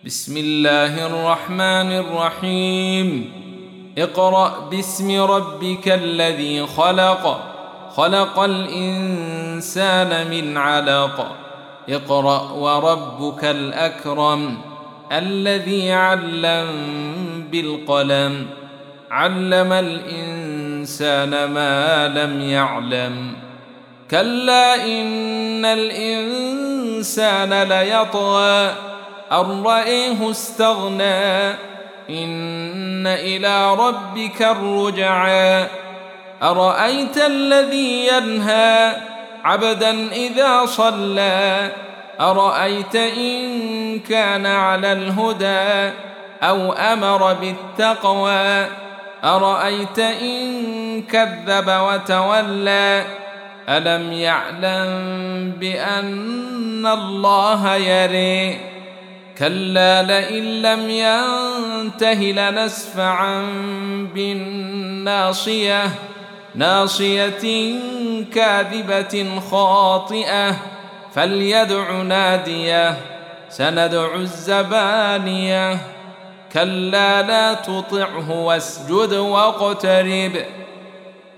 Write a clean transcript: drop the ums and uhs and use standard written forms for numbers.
بسم الله الرحمن الرحيم. اقرأ باسم ربك الذي خلق، خلق الإنسان من علق. اقرأ وربك الأكرم الذي علم بالقلم، علم الإنسان ما لم يعلم. كلا إن الإنسان ليطغى أن رآه استغنى، إن إلى ربك الرجعى. أرأيت الذي ينهى عبدا إذا صلى، أرأيت إن كان على الهدى أو أمر بالتقوى، أرأيت إن كذب وتولى. ألم يعلم بأن الله يرى. كلا لئن لم ينته لنسفعا بالناصية، ناصية كاذبة خاطئة، فليدع ناديه سندع الزبانية. كلا لا تطعه واسجد واقترب.